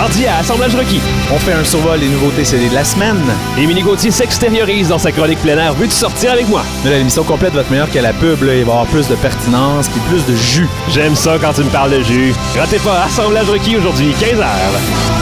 Mardi à Assemblage requis. On fait un survol des nouveautés CD de la semaine. Émilie Gauthier s'extériorise dans sa chronique plein air. Veux-tu sortir avec moi? Mais là, l'émission complète va être meilleure que la pub. Là. Il va y avoir plus de pertinence puis plus de jus. J'aime ça quand tu me parles de jus. Ratez pas Assemblage requis aujourd'hui, 15h.